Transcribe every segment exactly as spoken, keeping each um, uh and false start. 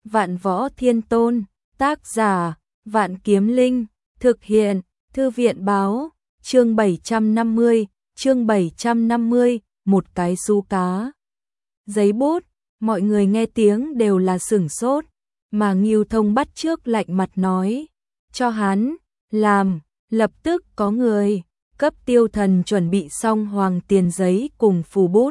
Vạn Võ Thiên Tôn, tác giả, Vạn Kiếm Linh, thực hiện, Thư viện báo, chương bảy trăm năm mươi, chương bảy trăm năm mươi, một cái su cá. Giấy bút, mọi người nghe tiếng đều là sửng sốt, mà Ngưu Thông bắt trước lạnh mặt nói, cho hắn, làm, lập tức có người, cấp Tiêu Thần chuẩn bị xong hoàng tiền giấy cùng phù bút.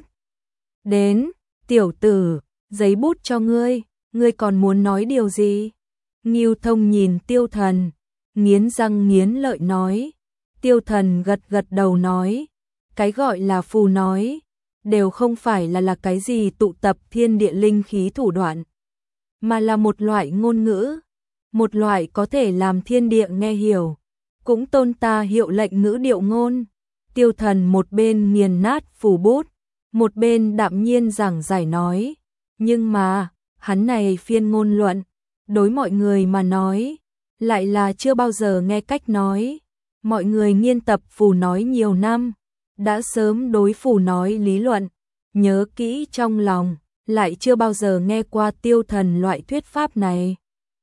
Đến, tiểu tử, giấy bút cho ngươi, ngươi còn muốn nói điều gì? Ngưu Thông nhìn Tiêu Thần, nghiến răng nghiến lợi nói. Tiêu Thần gật gật đầu nói, cái gọi là phù nói, đều không phải là là cái gì tụ tập thiên địa linh khí thủ đoạn, mà là một loại ngôn ngữ, một loại có thể làm thiên địa nghe hiểu, cũng tôn ta hiệu lệnh ngữ điệu ngôn. Tiêu Thần một bên nghiền nát phù bút, một bên đạm nhiên giảng giải nói, nhưng mà, hắn này phiên ngôn luận, đối mọi người mà nói, lại là chưa bao giờ nghe cách nói. Mọi người nghiên tập phù nói nhiều năm, đã sớm đối phù nói lý luận, nhớ kỹ trong lòng, lại chưa bao giờ nghe qua Tiêu Thần loại thuyết pháp này.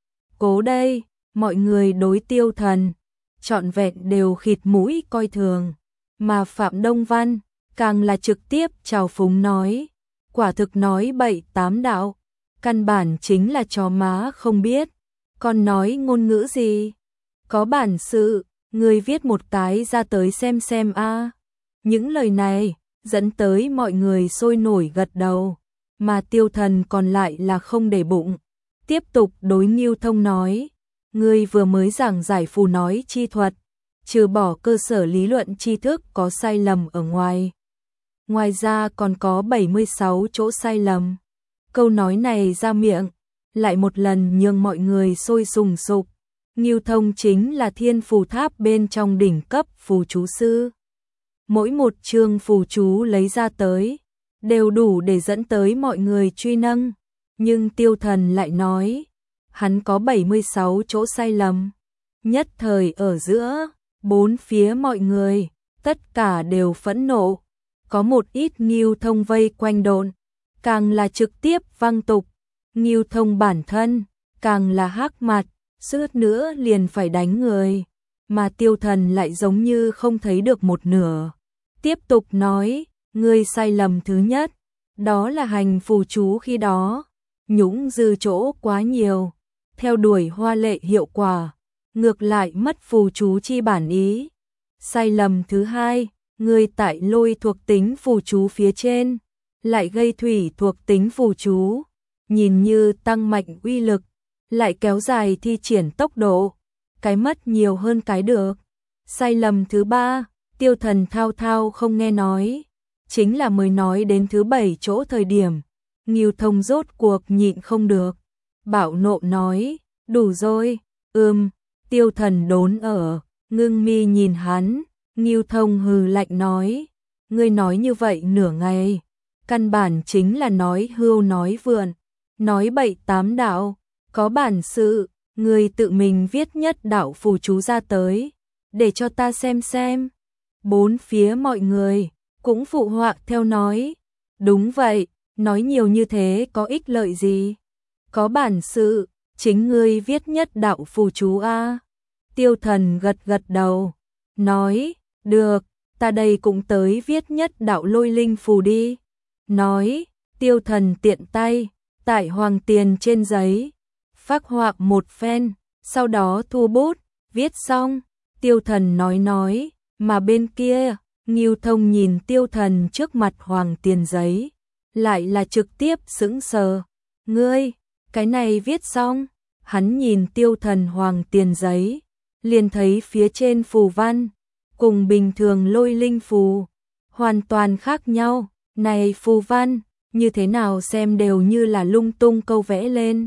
Cố đây, mọi người đối Tiêu Thần, trọn vẹn đều khịt mũi coi thường, mà Phạm Đông Văn, càng là trực tiếp trào phúng nói, quả thực nói bậy tám đạo, căn bản chính là chó má không biết, còn nói ngôn ngữ gì, có bản sự. Người viết một cái ra tới xem xem a. À. Những lời này dẫn tới mọi người sôi nổi gật đầu, mà Tiêu Thần còn lại là không để bụng, tiếp tục đối Ngưu Thông nói, người vừa mới giảng giải phù nói chi thuật, trừ bỏ cơ sở lý luận tri thức có sai lầm ở ngoài, ngoài ra còn có bảy mươi sáu chỗ sai lầm. Câu nói này ra miệng, lại một lần nhường mọi người sôi sùng sục. Ngưu Thông chính là thiên phù tháp bên trong đỉnh cấp phù chú sư. Mỗi một chương phù chú lấy ra tới, đều đủ để dẫn tới mọi người truy nâng. Nhưng Tiêu Thần lại nói, hắn có bảy mươi sáu chỗ sai lầm. Nhất thời ở giữa, bốn phía mọi người, tất cả đều phẫn nộ. Có một ít Ngưu Thông vây quanh độn, càng là trực tiếp văng tục. Ngưu Thông bản thân, càng là hắc mặt. Suốt nữa liền phải đánh người, mà Tiêu Thần lại giống như không thấy được một nửa. Tiếp tục nói, ngươi sai lầm thứ nhất, đó là hành phù chú khi đó, nhũng dư chỗ quá nhiều, theo đuổi hoa lệ hiệu quả, ngược lại mất phù chú chi bản ý. Sai lầm thứ hai, ngươi tại lôi thuộc tính phù chú phía trên, lại gây thủy thuộc tính phù chú, nhìn như tăng mạnh uy lực, lại kéo dài thi triển tốc độ, cái mất nhiều hơn cái được. Sai lầm thứ ba, Tiêu Thần thao thao không nghe nói, chính là mới nói đến thứ bảy chỗ thời điểm, Ngưu Thông rốt cuộc nhịn không được, bạo nộ nói, đủ rồi, ưm, Tiêu Thần đốn ở, ngưng mi nhìn hắn, Ngưu Thông hừ lạnh nói, ngươi nói như vậy nửa ngày, căn bản chính là nói hưu nói vượn, nói bậy tám đạo. Có bản sự, người tự mình viết nhất đạo phù chú ra tới, để cho ta xem xem. Bốn phía mọi người, cũng phụ họa theo nói. Đúng vậy, nói nhiều như thế có ích lợi gì? Có bản sự, chính ngươi viết nhất đạo phù chú a. Tiêu Thần gật gật đầu, nói, được, ta đây cũng tới viết nhất đạo lôi linh phù đi. Nói, Tiêu Thần tiện tay, tại hoàng tiền trên giấy. Phác họa một phen, sau đó thu bút, viết xong, Tiêu Thần nói nói, mà bên kia, Ngưu Thông nhìn Tiêu Thần trước mặt hoàng tiền giấy, lại là trực tiếp sững sờ. Ngươi, cái này viết xong, hắn nhìn Tiêu Thần hoàng tiền giấy, liền thấy phía trên phù văn, cùng bình thường lôi linh phù, hoàn toàn khác nhau, này phù văn, như thế nào xem đều như là lung tung câu vẽ lên.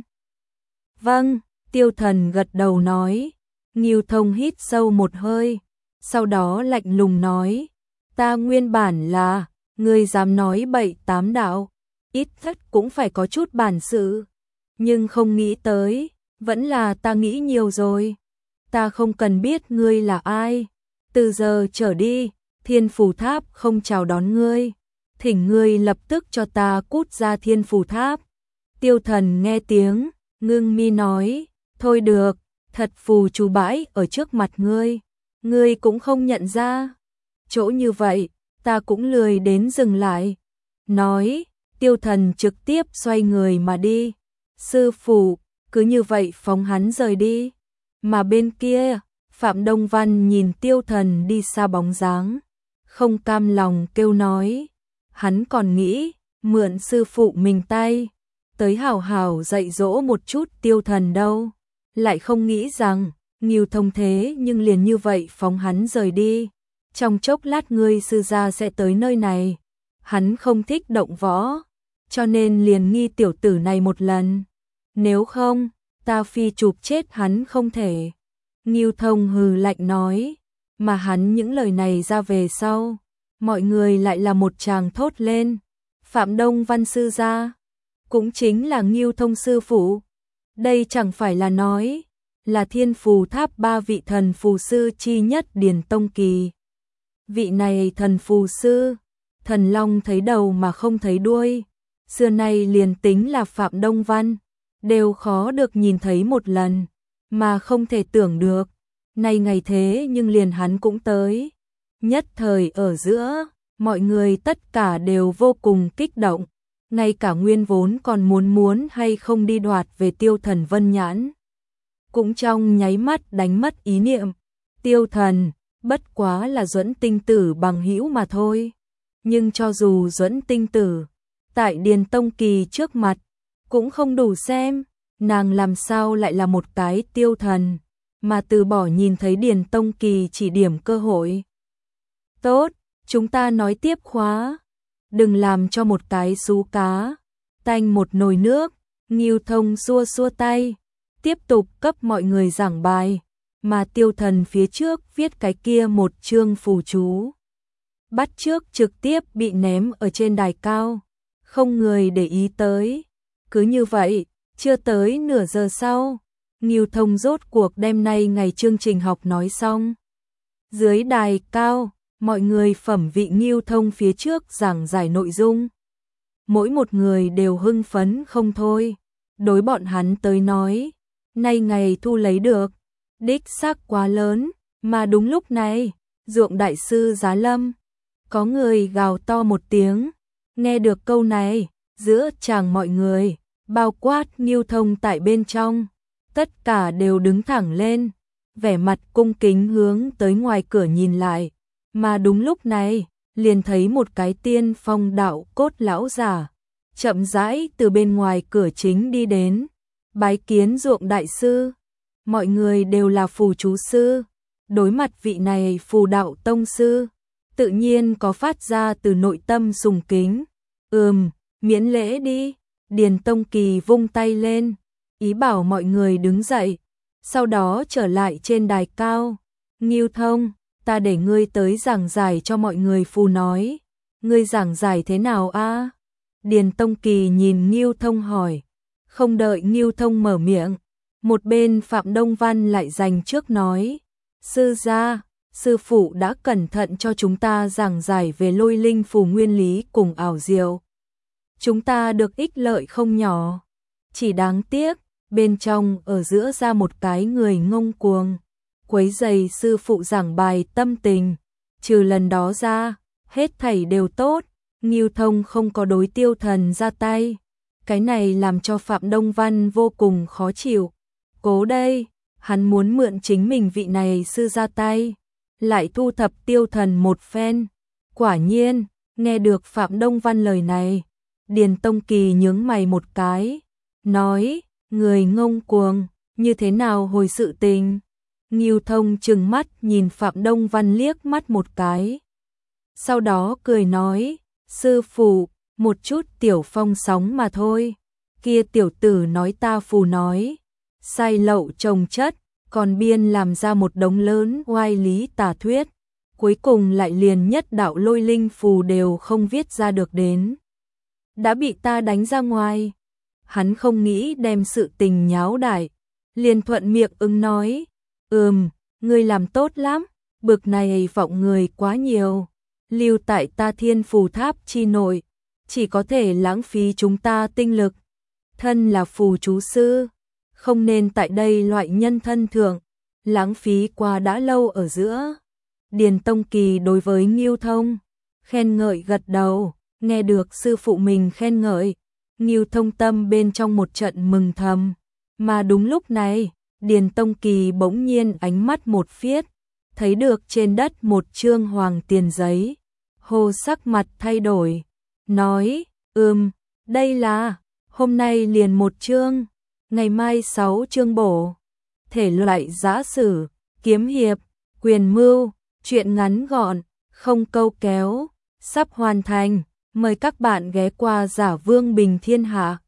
Vâng, Tiêu Thần gật đầu nói, Ngưu Thông hít sâu một hơi, sau đó lạnh lùng nói, ta nguyên bản là, ngươi dám nói bậy tám đạo, ít nhất cũng phải có chút bản sự, nhưng không nghĩ tới, vẫn là ta nghĩ nhiều rồi, ta không cần biết ngươi là ai, từ giờ trở đi, thiên phù tháp không chào đón ngươi, thỉnh ngươi lập tức cho ta cút ra thiên phù tháp. Tiêu Thần nghe tiếng, ngưng mi nói, thôi được, thật phù chú bãi ở trước mặt ngươi, ngươi cũng không nhận ra. Chỗ như vậy, ta cũng lười đến dừng lại. Nói, Tiêu Thần trực tiếp xoay người mà đi. Sư phụ, cứ như vậy phóng hắn rời đi. Mà bên kia, Phạm Đông Văn nhìn Tiêu Thần đi xa bóng dáng, không cam lòng kêu nói, hắn còn nghĩ mượn sư phụ mình tay tới hào hào dạy dỗ một chút Tiêu Thần đâu, lại không nghĩ rằng Ngưu Thông thế nhưng liền như vậy phóng hắn rời đi. Trong chốc lát ngươi sư gia sẽ tới nơi này, hắn không thích động võ, cho nên liền nghi tiểu tử này một lần, nếu không, ta phi chụp chết hắn không thể. Ngưu Thông hừ lạnh nói, mà hắn những lời này ra về sau, mọi người lại là một tràng thốt lên. Phạm Đông Văn sư gia, cũng chính là Ngưu Thông sư phụ, đây chẳng phải là nói là Thiên Phù Tháp ba vị thần phù sư chi nhất Điền Tông Kỳ. Vị này thần phù sư, Thần Long thấy đầu mà không thấy đuôi, xưa nay liền tính là Phạm Đông Văn, đều khó được nhìn thấy một lần, mà không thể tưởng được, nay ngày thế nhưng liền hắn cũng tới. Nhất thời ở giữa, mọi người tất cả đều vô cùng kích động, ngay cả Nguyên vốn còn muốn muốn hay không đi đoạt về Tiêu Thần Vân Nhãn, cũng trong nháy mắt đánh mất ý niệm. Tiêu Thần, bất quá là Duẫn Tinh Tử bằng hữu mà thôi, nhưng cho dù Duẫn Tinh Tử, tại Điền Tông Kỳ trước mặt, cũng không đủ xem, nàng làm sao lại là một cái Tiêu Thần, mà từ bỏ nhìn thấy Điền Tông Kỳ chỉ điểm cơ hội. Tốt, chúng ta nói tiếp khóa, đừng làm cho một cái sú cá tanh một nồi nước. Ngưu Thông xua xua tay, tiếp tục cấp mọi người giảng bài, mà Tiêu Thần phía trước viết cái kia một chương phù chú, bắt trước trực tiếp bị ném ở trên đài cao, không người để ý tới. Cứ như vậy, chưa tới nửa giờ sau, Ngưu Thông rốt cuộc đêm nay ngày chương trình học nói xong. Dưới đài cao, mọi người phẩm vị Ngưu Thông phía trước giảng giải nội dung, mỗi một người đều hưng phấn không thôi. Đối bọn hắn tới nói, nay ngày thu lấy được, đích xác quá lớn, mà đúng lúc này, Ruộng đại sư giá lâm, có người gào to một tiếng, nghe được câu này, giữa chàng mọi người, bao quát Ngưu Thông tại bên trong, tất cả đều đứng thẳng lên, vẻ mặt cung kính hướng tới ngoài cửa nhìn lại, mà đúng lúc này, liền thấy một cái tiên phong đạo cốt lão giả, chậm rãi từ bên ngoài cửa chính đi đến, bái kiến Ruộng đại sư. Mọi người đều là phù chú sư, đối mặt vị này phù đạo tông sư, tự nhiên có phát ra từ nội tâm sùng kính. Ừm, miễn lễ đi. Điền Tông Kỳ vung tay lên, ý bảo mọi người đứng dậy, sau đó trở lại trên đài cao. Ngưu Thông, ta để ngươi tới giảng giải cho mọi người phù nói, ngươi giảng giải thế nào a? Điền Tông Kỳ nhìn Ngưu Thông hỏi, không đợi Ngưu Thông mở miệng, một bên Phạm Đông Văn lại dành trước nói, sư gia, sư phụ đã cẩn thận cho chúng ta giảng giải về lôi linh phù nguyên lý cùng ảo diệu. Chúng ta được ích lợi không nhỏ, chỉ đáng tiếc, bên trong ở giữa ra một cái người ngông cuồng, quấy rầy sư phụ giảng bài tâm tình, trừ lần đó ra, hết thảy đều tốt. Ngưu Thông không có đối Tiêu Thần ra tay, cái này làm cho Phạm Đông Văn vô cùng khó chịu. Cố đây, hắn muốn mượn chính mình vị này sư ra tay, lại thu thập Tiêu Thần một phen. Quả nhiên, nghe được Phạm Đông Văn lời này, Điền Tông Kỳ nhướng mày một cái, nói, người ngông cuồng, như thế nào hồi sự tình? Ngưu Thông trừng mắt nhìn Phạm Đông Văn liếc mắt một cái, sau đó cười nói, sư phụ, một chút tiểu phong sóng mà thôi, kia tiểu tử nói ta phù nói, sai lậu trồng chất, còn biên làm ra một đống lớn oai lý tà thuyết, cuối cùng lại liền nhất đạo lôi linh phù đều không viết ra được đến, đã bị ta đánh ra ngoài. Hắn không nghĩ đem sự tình nháo đại, liền thuận miệng ứng nói, ừm, ngươi làm tốt lắm, bực này vọng người quá nhiều, lưu tại ta Thiên Phù Tháp chi nội, chỉ có thể lãng phí chúng ta tinh lực. Thân là phù chú sư, không nên tại đây loại nhân thân thượng, lãng phí qua đã lâu ở giữa. Điền Tông Kỳ đối với Ngưu Thông, khen ngợi gật đầu, nghe được sư phụ mình khen ngợi, Ngưu Thông tâm bên trong một trận mừng thầm. Mà đúng lúc này, Điền Tông Kỳ bỗng nhiên ánh mắt một phiết, thấy được trên đất một chương hoàng tiền giấy. Hồ sắc mặt thay đổi, nói, ừm, đây là, hôm nay liền một chương, ngày mai sáu chương bổ. Thể loại giã sử, kiếm hiệp, quyền mưu, truyện ngắn gọn, không câu kéo, sắp hoàn thành. Mời các bạn ghé qua Giả Vương Bình Thiên Hạ.